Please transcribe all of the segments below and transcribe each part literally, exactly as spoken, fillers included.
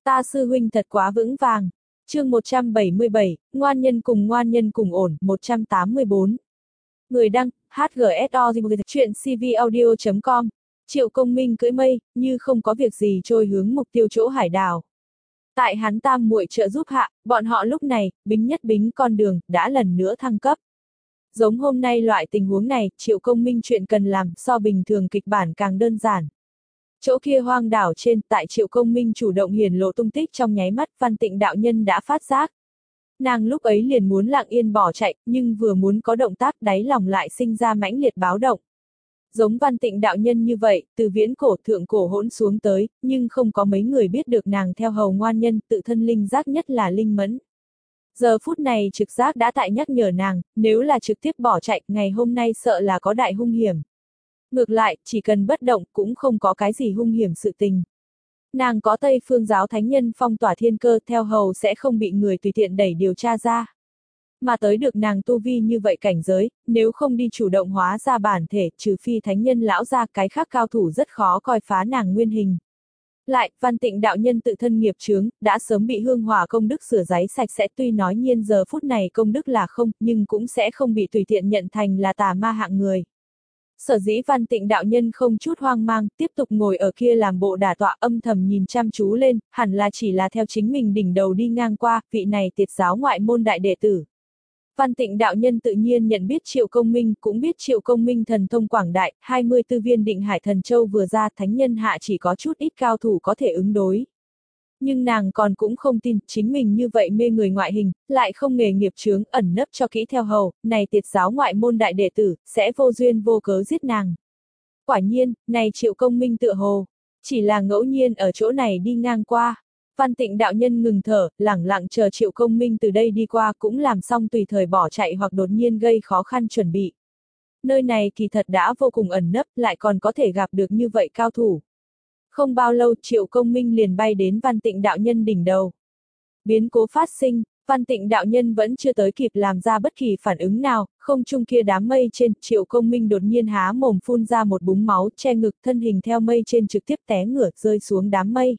Ta sư huynh thật quá vững vàng. Chương một trăm bảy mươi bảy, ngoan nhân cùng ngoan nhân cùng ổn, một trăm tám mươi bốn. Người đăng, hát giê ét o, chuyện c v audio chấm com. Triệu Công Minh cưỡi mây, như không có việc gì trôi hướng mục tiêu chỗ hải đảo. Tại hắn tam muội trợ giúp hạ, bọn họ lúc này, bính nhất bính con đường, đã lần nữa thăng cấp. Giống hôm nay loại tình huống này, Triệu Công Minh chuyện cần làm so bình thường kịch bản càng đơn giản. Chỗ kia hoang đảo trên, tại Triệu Công Minh chủ động hiển lộ tung tích trong nháy mắt, Văn Tịnh đạo nhân đã phát giác. Nàng lúc ấy liền muốn lặng yên bỏ chạy, nhưng vừa muốn có động tác đáy lòng lại sinh ra mãnh liệt báo động. Giống Văn Tịnh đạo nhân như vậy, từ viễn cổ thượng cổ hỗn xuống tới, nhưng không có mấy người biết được nàng theo hầu ngoan nhân, tự thân linh giác nhất là linh mẫn. Giờ phút này trực giác đã tại nhắc nhở nàng, nếu là trực tiếp bỏ chạy, ngày hôm nay sợ là có đại hung hiểm. Ngược lại, chỉ cần bất động cũng không có cái gì hung hiểm sự tình. Nàng có Tây Phương giáo thánh nhân phong tỏa thiên cơ, theo hầu sẽ không bị người tùy tiện đẩy điều tra ra. Mà tới được nàng tu vi như vậy cảnh giới, nếu không đi chủ động hóa ra bản thể, trừ phi thánh nhân lão ra, cái khác cao thủ rất khó coi phá nàng nguyên hình. Lại, Văn Tịnh đạo nhân tự thân nghiệp chướng, đã sớm bị hương hỏa công đức sửa giấy sạch sẽ, tuy nói nhiên giờ phút này công đức là không, nhưng cũng sẽ không bị tùy tiện nhận thành là tà ma hạng người. Sở dĩ Văn Tịnh đạo nhân không chút hoang mang, tiếp tục ngồi ở kia làm bộ đả tọa, âm thầm nhìn chăm chú lên, hẳn là chỉ là theo chính mình đỉnh đầu đi ngang qua, vị này tiệt giáo ngoại môn đại đệ tử. Văn Tịnh đạo nhân tự nhiên nhận biết Triệu Công Minh, cũng biết Triệu Công Minh thần thông quảng đại, hai mươi tư viên định hải thần châu vừa ra, thánh nhân hạ chỉ có chút ít cao thủ có thể ứng đối. Nhưng nàng còn cũng không tin, chính mình như vậy mê người ngoại hình, lại không nghề nghiệp chướng, ẩn nấp cho kỹ theo hầu, này tiệt giáo ngoại môn đại đệ tử, sẽ vô duyên vô cớ giết nàng. Quả nhiên, này Triệu Công Minh tựa hồ, chỉ là ngẫu nhiên ở chỗ này đi ngang qua. Văn Tịnh đạo nhân ngừng thở, lẳng lặng chờ Triệu Công Minh từ đây đi qua, cũng làm xong tùy thời bỏ chạy hoặc đột nhiên gây khó khăn chuẩn bị. Nơi này kỳ thật đã vô cùng ẩn nấp, lại còn có thể gặp được như vậy cao thủ. Không bao lâu, Triệu Công Minh liền bay đến Văn Tịnh đạo nhân đỉnh đầu. Biến cố phát sinh, Văn Tịnh đạo nhân vẫn chưa tới kịp làm ra bất kỳ phản ứng nào, không trung kia đám mây trên, Triệu Công Minh đột nhiên há mồm phun ra một búng máu, che ngực, thân hình theo mây trên trực tiếp té ngửa, rơi xuống đám mây.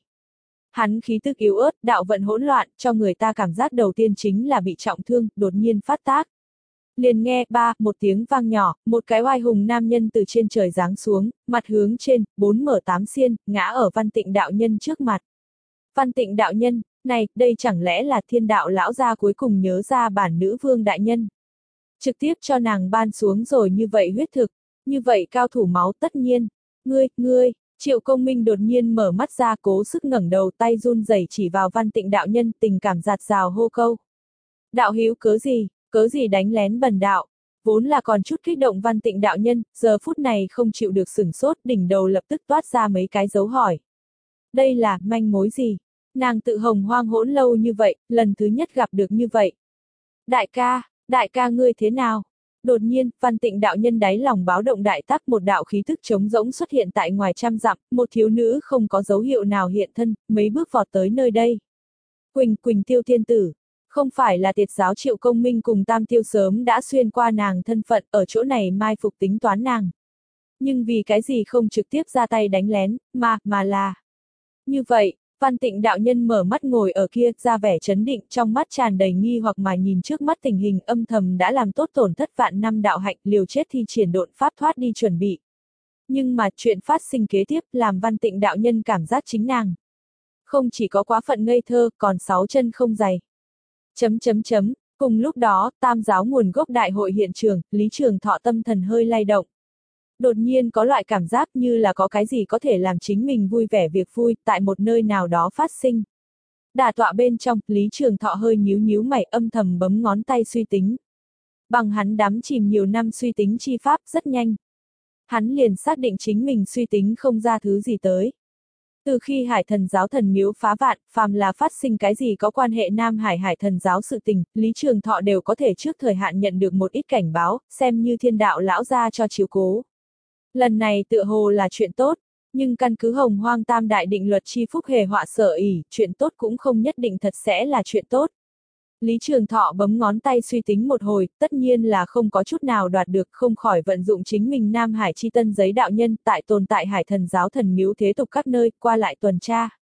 Hắn khí tức yếu ớt, đạo vận hỗn loạn, cho người ta cảm giác đầu tiên chính là bị trọng thương, đột nhiên phát tác. Liền nghe ba, một tiếng vang nhỏ, một cái oai hùng nam nhân từ trên trời giáng xuống, mặt hướng trên, bốn mở tám xiên, ngã ở Văn Tịnh đạo nhân trước mặt. Văn Tịnh đạo nhân, này, đây chẳng lẽ là thiên đạo lão gia cuối cùng nhớ ra bản nữ vương đại nhân. Trực tiếp cho nàng ban xuống rồi như vậy huyết thực, như vậy cao thủ máu tất nhiên. Ngươi, ngươi, Triệu Công Minh đột nhiên mở mắt ra cố sức ngẩng đầu tay run rẩy chỉ vào Văn Tịnh đạo nhân tình cảm giạt rào hô câu. Đạo hữu cớ gì? Cớ gì đánh lén bần đạo, vốn là còn chút kích động Văn Tịnh đạo nhân, giờ phút này không chịu được sửng sốt, đỉnh đầu lập tức toát ra mấy cái dấu hỏi. Đây là manh mối gì? Nàng tự hồng hoang hỗn lâu như vậy, lần thứ nhất gặp được như vậy. Đại ca, đại ca ngươi thế nào? Đột nhiên, Văn Tịnh đạo nhân đáy lòng báo động đại tắc, một đạo khí thức trống rỗng xuất hiện tại ngoài trăm dặm, một thiếu nữ không có dấu hiệu nào hiện thân, mấy bước vọt tới nơi đây. Quỳnh, Quỳnh Tiêu tiên tử. Không phải là tiệt giáo Triệu Công Minh cùng Tam Tiêu sớm đã xuyên qua nàng thân phận, ở chỗ này mai phục tính toán nàng. Nhưng vì cái gì không trực tiếp ra tay đánh lén, mà, mà là. Như vậy, Văn Tịnh đạo nhân mở mắt ngồi ở kia, ra vẻ chấn định, trong mắt tràn đầy nghi hoặc mà nhìn trước mắt tình hình âm thầm đã làm tốt tổn thất vạn năm đạo hạnh, liều chết thi triển độn pháp thoát đi chuẩn bị. Nhưng mà chuyện phát sinh kế tiếp làm Văn Tịnh đạo nhân cảm giác chính nàng. Không chỉ có quá phận ngây thơ, còn sáu chân không dày. Chấm chấm chấm, cùng lúc đó, tam giáo nguồn gốc đại hội hiện trường, Lý Trường Thọ tâm thần hơi lay động. Đột nhiên có loại cảm giác như là có cái gì có thể làm chính mình vui vẻ việc vui, tại một nơi nào đó phát sinh. Đả tọa bên trong, Lý Trường Thọ hơi nhíu nhíu mày âm thầm bấm ngón tay suy tính. Bằng hắn đắm chìm nhiều năm suy tính chi pháp rất nhanh. Hắn liền xác định chính mình suy tính không ra thứ gì tới. Từ khi Hải Thần giáo thần miếu phá vạn, phàm là phát sinh cái gì có quan hệ Nam Hải Hải Thần giáo sự tình, Lý Trường Thọ đều có thể trước thời hạn nhận được một ít cảnh báo, xem như thiên đạo lão gia cho chiếu cố. Lần này tựa hồ là chuyện tốt, nhưng căn cứ hồng hoang tam đại định luật chi phúc hề họa sở ỉ, chuyện tốt cũng không nhất định thật sẽ là chuyện tốt. Lý Trường Thọ bấm ngón tay suy tính một hồi, tất nhiên là không có chút nào đoạt được, không khỏi vận dụng chính mình Nam Hải chi tân giấy đạo nhân tại tồn tại Hải Thần giáo thần miếu thế tục các nơi, qua lại tuần tra.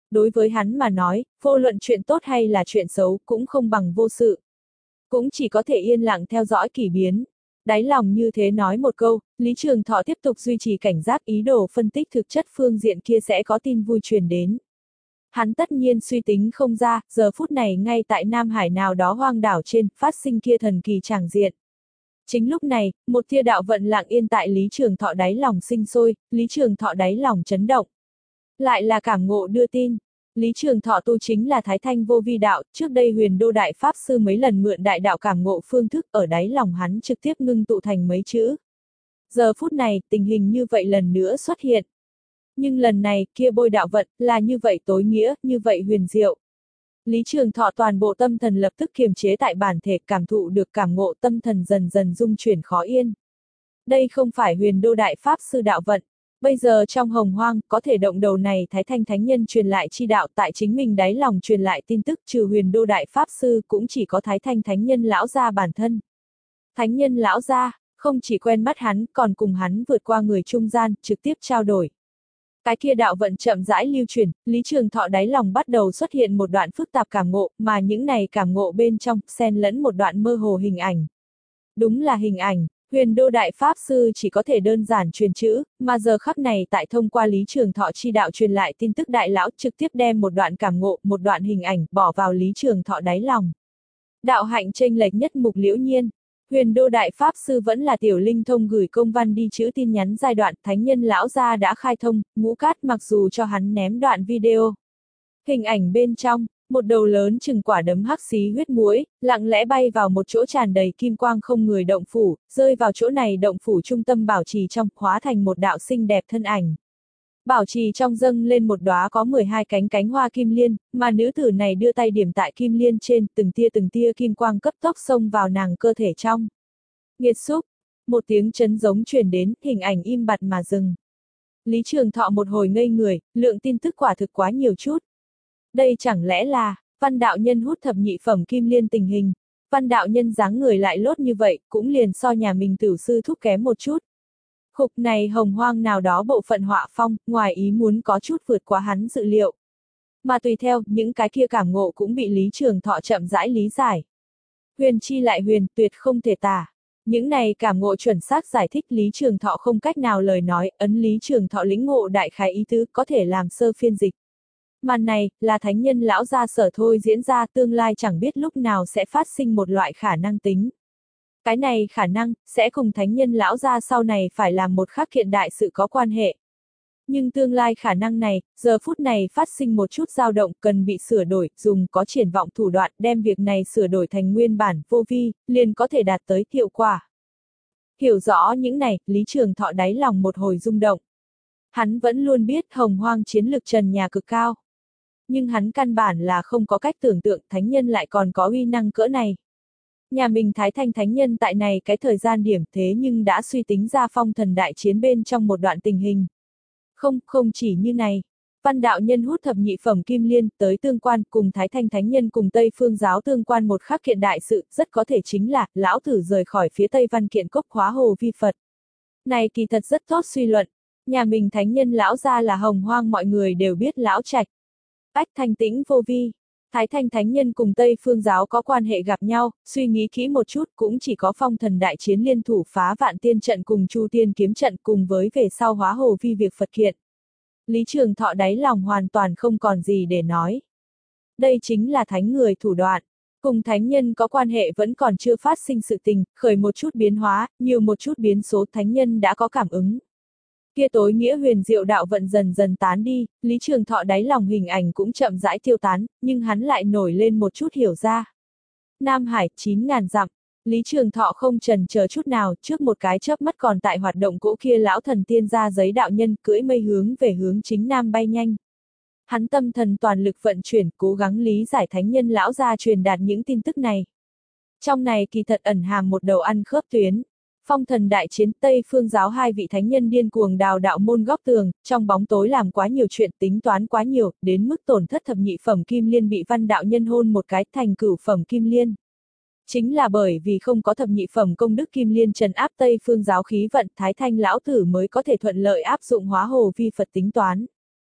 Đối với hắn mà nói, vô luận chuyện tốt hay là chuyện xấu cũng không bằng vô sự. Cũng chỉ có thể yên lặng theo dõi kỳ biến. Đáy lòng như thế nói một câu, Lý Trường Thọ tiếp tục duy trì cảnh giác, ý đồ phân tích thực chất phương diện kia sẽ có tin vui truyền đến. Hắn tất nhiên suy tính không ra, giờ phút này ngay tại Nam Hải nào đó hoang đảo trên, phát sinh kia thần kỳ tràng diện. Chính lúc này, một tia đạo vận lặng yên tại Lý Trường Thọ đáy lòng sinh sôi, Lý Trường Thọ đáy lòng chấn động. Lại là cảm ngộ đưa tin. Lý Trường Thọ tu chính là Thái Thanh vô vi đạo, trước đây Huyền Đô Đại Pháp Sư mấy lần mượn đại đạo cảm ngộ phương thức ở đáy lòng hắn trực tiếp ngưng tụ thành mấy chữ. Giờ phút này, tình hình như vậy lần nữa xuất hiện. Nhưng lần này, kia bôi đạo vận, là như vậy tối nghĩa, như vậy huyền diệu. Lý Trường Thọ toàn bộ tâm thần lập tức kiềm chế tại bản thể, cảm thụ được cảm ngộ, tâm thần dần dần dung chuyển khó yên. Đây không phải Huyền Đô Đại Pháp Sư đạo vận. Bây giờ trong hồng hoang, có thể động đầu này Thái Thanh Thánh Nhân truyền lại chi đạo, tại chính mình đáy lòng truyền lại tin tức, trừ Huyền Đô Đại Pháp Sư cũng chỉ có Thái Thanh Thánh Nhân lão gia bản thân. Thánh Nhân lão gia, không chỉ quen mắt hắn, còn cùng hắn vượt qua người trung gian, trực tiếp trao đổi. Cái kia đạo vận chậm rãi lưu truyền, Lý Trường Thọ đáy lòng bắt đầu xuất hiện một đoạn phức tạp cảm ngộ, mà những này cảm ngộ bên trong, xen lẫn một đoạn mơ hồ hình ảnh. Đúng là hình ảnh. Huyền Đô Đại Pháp Sư chỉ có thể đơn giản truyền chữ, mà giờ khắc này tại thông qua Lý Trường Thọ chi đạo truyền lại tin tức đại lão trực tiếp đem một đoạn cảm ngộ, một đoạn hình ảnh bỏ vào Lý Trường Thọ đáy lòng. Đạo hạnh chênh lệch nhất mục liễu nhiên. Huyền Đô Đại Pháp Sư vẫn là tiểu linh thông gửi công văn đi chữ tin nhắn giai đoạn, Thánh Nhân lão gia đã khai thông, Ngũ Cát mặc dù cho hắn ném đoạn video. Hình ảnh bên trong, một đầu lớn chừng quả đấm hắc xí huyết muỗi, lặng lẽ bay vào một chỗ tràn đầy kim quang không người động phủ, rơi vào chỗ này động phủ trung tâm bảo trì trong, hóa thành một đạo xinh đẹp thân ảnh. Bảo trì trong dâng lên một đóa có mười hai cánh cánh hoa kim liên, mà nữ tử này đưa tay điểm tại kim liên trên, từng tia từng tia kim quang cấp tốc xông vào nàng cơ thể trong. Nghiệt xúc, một tiếng chấn giống truyền đến, hình ảnh im bặt mà dừng. Lý Trường Thọ một hồi ngây người, lượng tin tức quả thực quá nhiều chút. Đây chẳng lẽ là, Văn đạo nhân hút thập nhị phẩm kim liên tình hình. Văn đạo nhân dáng người lại lốt như vậy, cũng liền so nhà mình tử sư thúc kém một chút. Khục này hồng hoang nào đó bộ phận họa phong, ngoài ý muốn có chút vượt quá hắn dự liệu. Mà tùy theo, những cái kia cảm ngộ cũng bị Lý Trường Thọ chậm rãi lý giải. Huyền chi lại huyền, tuyệt không thể tả. Những này cảm ngộ chuẩn xác giải thích Lý Trường Thọ không cách nào lời nói, ấn Lý Trường Thọ lĩnh ngộ đại khái ý tứ, có thể làm sơ phiên dịch. Màn này, là Thánh Nhân lão gia sở thôi diễn ra, tương lai chẳng biết lúc nào sẽ phát sinh một loại khả năng tính. Cái này khả năng, sẽ cùng Thánh Nhân lão gia sau này phải làm một khắc kiện đại sự có quan hệ. Nhưng tương lai khả năng này, giờ phút này phát sinh một chút dao động, cần bị sửa đổi, dùng có triển vọng thủ đoạn đem việc này sửa đổi thành nguyên bản, vô vi, liền có thể đạt tới hiệu quả. Hiểu rõ những này, Lý Trường Thọ đáy lòng một hồi rung động. Hắn vẫn luôn biết hồng hoang chiến lực trần nhà cực cao. Nhưng hắn căn bản là không có cách tưởng tượng Thánh Nhân lại còn có uy năng cỡ này. Nhà mình Thái Thanh Thánh Nhân tại này cái thời gian điểm thế nhưng đã suy tính ra phong thần đại chiến bên trong một đoạn tình hình. Không, không chỉ như này. Văn đạo nhân hút thập nhị phẩm kim liên tới tương quan cùng Thái Thanh Thánh Nhân cùng Tây Phương giáo tương quan một khắc kiện đại sự, rất có thể chính là lão tử rời khỏi phía Tây Văn kiện cốc khóa hồ vi Phật. Này kỳ thật rất tốt suy luận. Nhà mình Thánh Nhân lão gia là hồng hoang mọi người đều biết lão trạch. Ách thanh tĩnh vô vi. Thái Thanh Thánh Nhân cùng Tây Phương giáo có quan hệ gặp nhau, suy nghĩ kỹ một chút cũng chỉ có phong thần đại chiến liên thủ phá vạn tiên trận cùng chu tiên kiếm trận cùng với về sau hóa hồ vi việc Phật kiện. Lý Trường Thọ đáy lòng hoàn toàn không còn gì để nói. Đây chính là thánh người thủ đoạn. Cùng thánh nhân có quan hệ vẫn còn chưa phát sinh sự tình, khởi một chút biến hóa, nhiều một chút biến số thánh nhân đã có cảm ứng. Kia tối nghĩa huyền diệu đạo vận dần dần tán đi, Lý Trường Thọ đáy lòng hình ảnh cũng chậm rãi tiêu tán, nhưng hắn lại nổi lên một chút hiểu ra. Nam Hải, chín ngàn dặm, Lý Trường Thọ không chần chờ chút nào, trước một cái chớp mắt còn tại hoạt động cỗ kia lão thần tiên ra giấy đạo nhân cưỡi mây hướng về hướng chính Nam bay nhanh. Hắn tâm thần toàn lực vận chuyển, cố gắng lý giải Thánh Nhân lão gia truyền đạt những tin tức này. Trong này kỳ thật ẩn hàm một đầu ăn khớp tuyến. Phong thần đại chiến Tây Phương giáo hai vị thánh nhân điên cuồng đào đạo môn góc tường, trong bóng tối làm quá nhiều chuyện tính toán quá nhiều, đến mức tổn thất thập nhị phẩm kim liên bị văn đạo nhân hôn một cái thành cửu phẩm kim liên. Chính là bởi vì không có thập nhị phẩm công đức kim liên trấn áp Tây Phương giáo khí vận Thái Thanh lão tử mới có thể thuận lợi áp dụng hóa hồ vi Phật tính toán.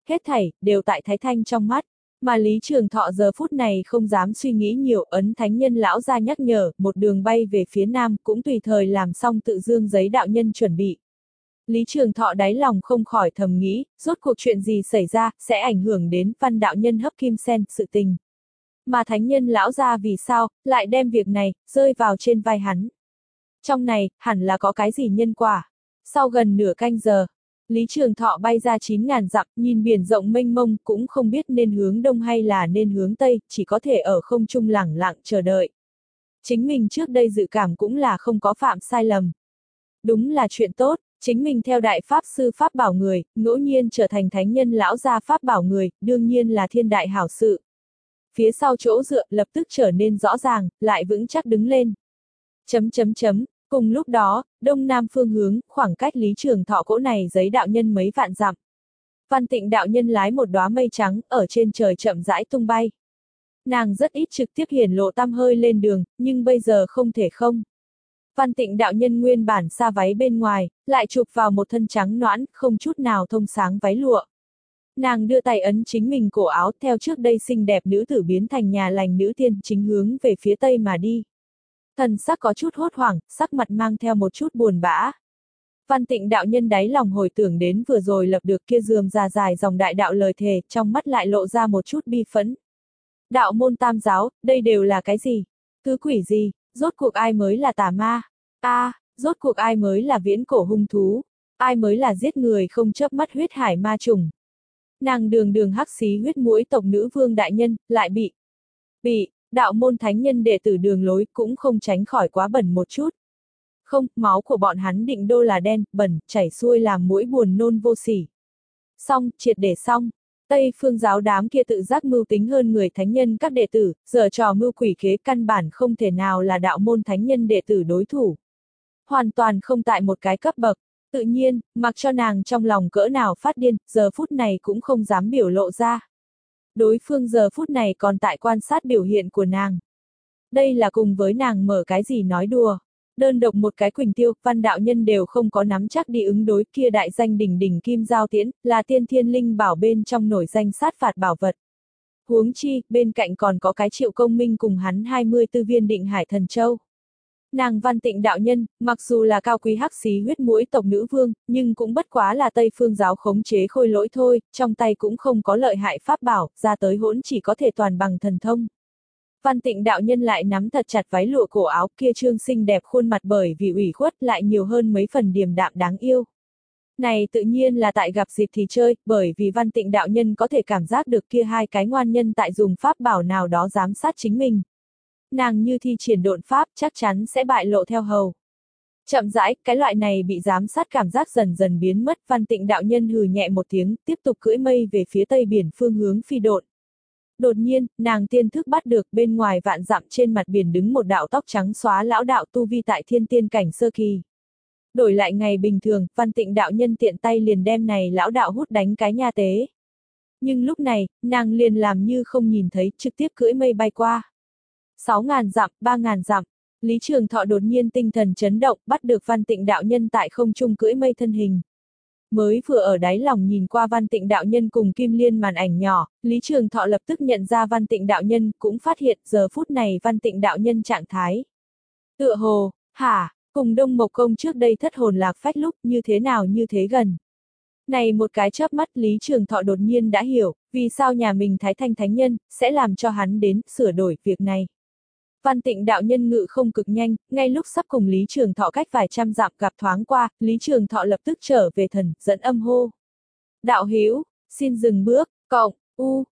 hết thảy, đều tại Thái Thanh trong mắt. Mà Lý Trường Thọ giờ phút này không dám suy nghĩ nhiều, ấn thánh nhân lão ra nhắc nhở, một đường bay về phía nam, cũng tùy thời làm xong tự dương giấy đạo nhân chuẩn bị. Lý Trường Thọ đáy lòng không khỏi thầm nghĩ, rốt cuộc chuyện gì xảy ra, sẽ ảnh hưởng đến văn đạo nhân hấp kim sen, sự tình. Mà thánh nhân lão ra vì sao, lại đem việc này, rơi vào trên vai hắn. Trong này, hẳn là có cái gì nhân quả. Sau gần nửa canh giờ, Lý Trường Thọ bay ra chín ngàn dặm, nhìn biển rộng mênh mông, cũng không biết nên hướng đông hay là nên hướng tây, chỉ có thể ở không trung lẳng lặng chờ đợi. Chính mình trước đây dự cảm cũng là không có phạm sai lầm. Đúng là chuyện tốt, chính mình theo đại pháp sư pháp bảo người, ngẫu nhiên trở thành thánh nhân lão gia pháp bảo người, đương nhiên là thiên đại hảo sự. Phía sau chỗ dựa lập tức trở nên rõ ràng, lại vững chắc đứng lên. Chấm chấm chấm. Cùng lúc đó, đông nam phương hướng, khoảng cách Lý Trường Thọ cỗ này giấy đạo nhân mấy vạn dặm. Văn Tịnh đạo nhân lái một đóa mây trắng, ở trên trời chậm rãi tung bay. Nàng rất ít trực tiếp hiển lộ tăm hơi lên đường, nhưng bây giờ không thể không. Văn Tịnh đạo nhân nguyên bản xa váy bên ngoài, lại chụp vào một thân trắng nõn, không chút nào thông sáng váy lụa. Nàng đưa tay ấn chính mình cổ áo, theo trước đây xinh đẹp nữ tử biến thành nhà lành nữ tiên, chính hướng về phía tây mà đi. Thần sắc có chút hốt hoảng, sắc mặt mang theo một chút buồn bã. Văn Tịnh đạo nhân đáy lòng hồi tưởng đến vừa rồi lập được kia rườm rà dài dòng đại đạo lời thề, trong mắt lại lộ ra một chút bi phẫn. Đạo môn tam giáo, đây đều là cái gì? Thứ quỷ gì? Rốt cuộc ai mới là tà ma? A, à, rốt cuộc ai mới là viễn cổ hung thú? Ai mới là giết người không chớp mắt huyết hải ma trùng? Nàng đường đường hắc xí huyết mũi tộc nữ vương đại nhân, lại bị, bị, đạo môn thánh nhân đệ tử đường lối cũng không tránh khỏi quá bẩn một chút. Không, máu của bọn hắn định đô là đen, bẩn, chảy xuôi làm mũi buồn nôn vô sỉ. Xong, triệt để xong. Tây phương giáo đám kia tự giác mưu tính hơn người thánh nhân các đệ tử, giờ trò mưu quỷ kế căn bản không thể nào là đạo môn thánh nhân đệ tử đối thủ. Hoàn toàn không tại một cái cấp bậc. Tự nhiên, mặc cho nàng trong lòng cỡ nào phát điên, giờ phút này cũng không dám biểu lộ ra. Đối phương giờ phút này còn tại quan sát biểu hiện của nàng. Đây là cùng với nàng mở cái gì nói đùa. Đơn độc một cái Quỳnh Tiêu, văn đạo nhân đều không có nắm chắc đi ứng đối, kia đại danh đỉnh đỉnh kim giao tiễn, là tiên thiên linh bảo bên trong nổi danh sát phạt bảo vật. Huống chi, bên cạnh còn có cái Triệu Công Minh cùng hắn hai mươi tư viên Định Hải Thần Châu. Nàng Văn Tịnh đạo nhân, mặc dù là cao quý hắc xí huyết mũi tộc nữ vương, nhưng cũng bất quá là Tây phương giáo khống chế khôi lỗi thôi, trong tay cũng không có lợi hại pháp bảo, ra tới hỗn chỉ có thể toàn bằng thần thông. Văn Tịnh đạo nhân lại nắm thật chặt váy lụa cổ áo, kia trương xinh đẹp khuôn mặt bởi vì ủy khuất lại nhiều hơn mấy phần điềm đạm đáng yêu. Này tự nhiên là tại gặp dịp thì chơi, bởi vì Văn Tịnh đạo nhân có thể cảm giác được kia hai cái ngoan nhân tại dùng pháp bảo nào đó giám sát chính mình. Nàng như thi triển độn pháp chắc chắn sẽ bại lộ theo hầu. Chậm rãi, cái loại này bị giám sát cảm giác dần dần biến mất, Văn Tịnh đạo nhân hừ nhẹ một tiếng, tiếp tục cưỡi mây về phía tây biển phương hướng phi độn. Đột nhiên, nàng tiên thức bắt được bên ngoài vạn dặm trên mặt biển đứng một đạo tóc trắng xóa lão đạo tu vi tại thiên tiên cảnh sơ kỳ. Đổi lại ngày bình thường, Văn Tịnh đạo nhân tiện tay liền đem này lão đạo hút đánh cái nha tế. Nhưng lúc này, nàng liền làm như không nhìn thấy, trực tiếp cưỡi mây bay qua. Sáu ngàn dặm, ba ngàn dặm, Lý Trường Thọ đột nhiên tinh thần chấn động, bắt được Văn Tịnh đạo nhân tại không trung cưỡi mây thân hình. Mới vừa ở đáy lòng nhìn qua Văn Tịnh đạo nhân cùng Kim Liên màn ảnh nhỏ, Lý Trường Thọ lập tức nhận ra Văn Tịnh đạo nhân, cũng phát hiện giờ phút này Văn Tịnh đạo nhân trạng thái. Tựa hồ, hả, cùng Đông Mộc Công trước đây thất hồn lạc phách lúc như thế nào như thế gần. Này một cái chớp mắt Lý Trường Thọ đột nhiên đã hiểu, vì sao nhà mình Thái Thanh Thánh Nhân, sẽ làm cho hắn đến, sửa đổi việc này. Văn Tịnh đạo nhân ngự không cực nhanh, ngay lúc sắp cùng Lý Trường Thọ cách vài trăm dặm gặp thoáng qua, Lý Trường Thọ lập tức trở về thần, dẫn âm hô. Đạo hữu, xin dừng bước, cộng, u,